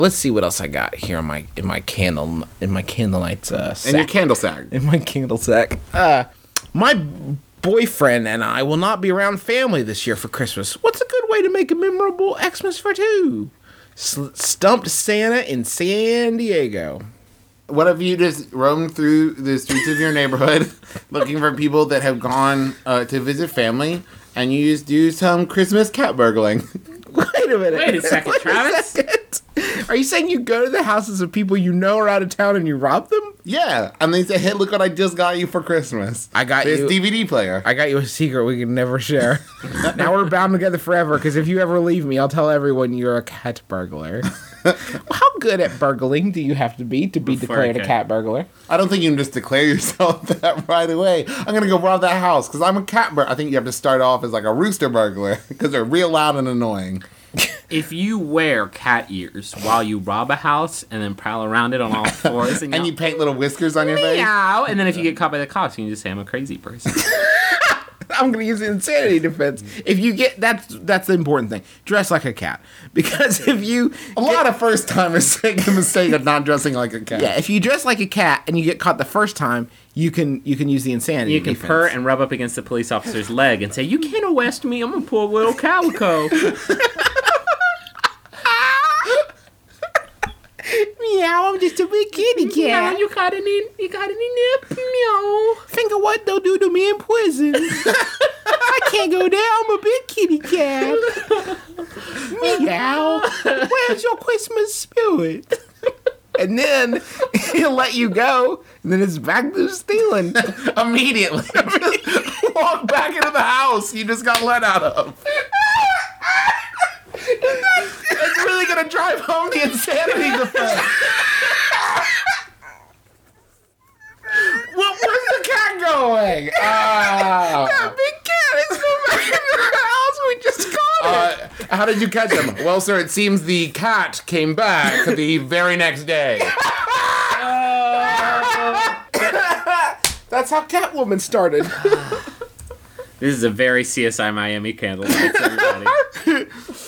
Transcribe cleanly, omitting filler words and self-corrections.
let's see what else I got here in my candlelight sack. In your candle sack. In my candle sack. My boyfriend and I will not be around family this year for Christmas. What's a good way to make a memorable Xmas for two? Stumped Santa in San Diego. What if you just roam through the streets of your neighborhood looking for people that have gone to visit family, and you just do some Christmas cat burgling? Wait a minute. Wait a second, Travis. Are you saying you go to the houses of people you know are out of town and you rob them? Yeah, and they say, "Hey, look what I just got you for Christmas. I got this you DVD player. I got you a secret we can never share. Now we're bound together forever, because if you ever leave me, I'll tell everyone you're a cat burglar." How good at burgling do you have to be declared a cat burglar? I don't think you can just declare yourself that right away. I'm gonna go rob that house because I'm a cat burglar. I think you have to start off as like a rooster burglar because they're real loud and annoying. If you wear cat ears while you rob a house and then prowl around it on all fours And you paint little whiskers on your face. meow, and then if you get caught by the cops, you can just say I'm a crazy person. I'm going to use the insanity defense. If you get that's the important thing. Dress like a cat, because if you a lot of first timers make the mistake of not dressing like a cat. if you dress like a cat and you get caught the first time, you can use the insanity. You can defense. purr and rub up against the police officer's leg and say, "You can't arrest me. I'm a poor little calico." Meow, I'm just a big kitty cat. Yeah, you got any nip? Meow. Think of what they'll do to me in prison. I can't go there. I'm a big kitty cat. Meow. Where's your Christmas spirit? And then he'll let you go, and then it's back to stealing. Immediately. Just walk back into the house you just got let out of. It's really gonna drive home the insanity defense. Where's the cat going? That big cat is going back into the house. We just caught it. How did you catch him? Well, sir, it seems the cat came back the very next day. That's how Catwoman started. This is a very CSI Miami candlelight, everybody.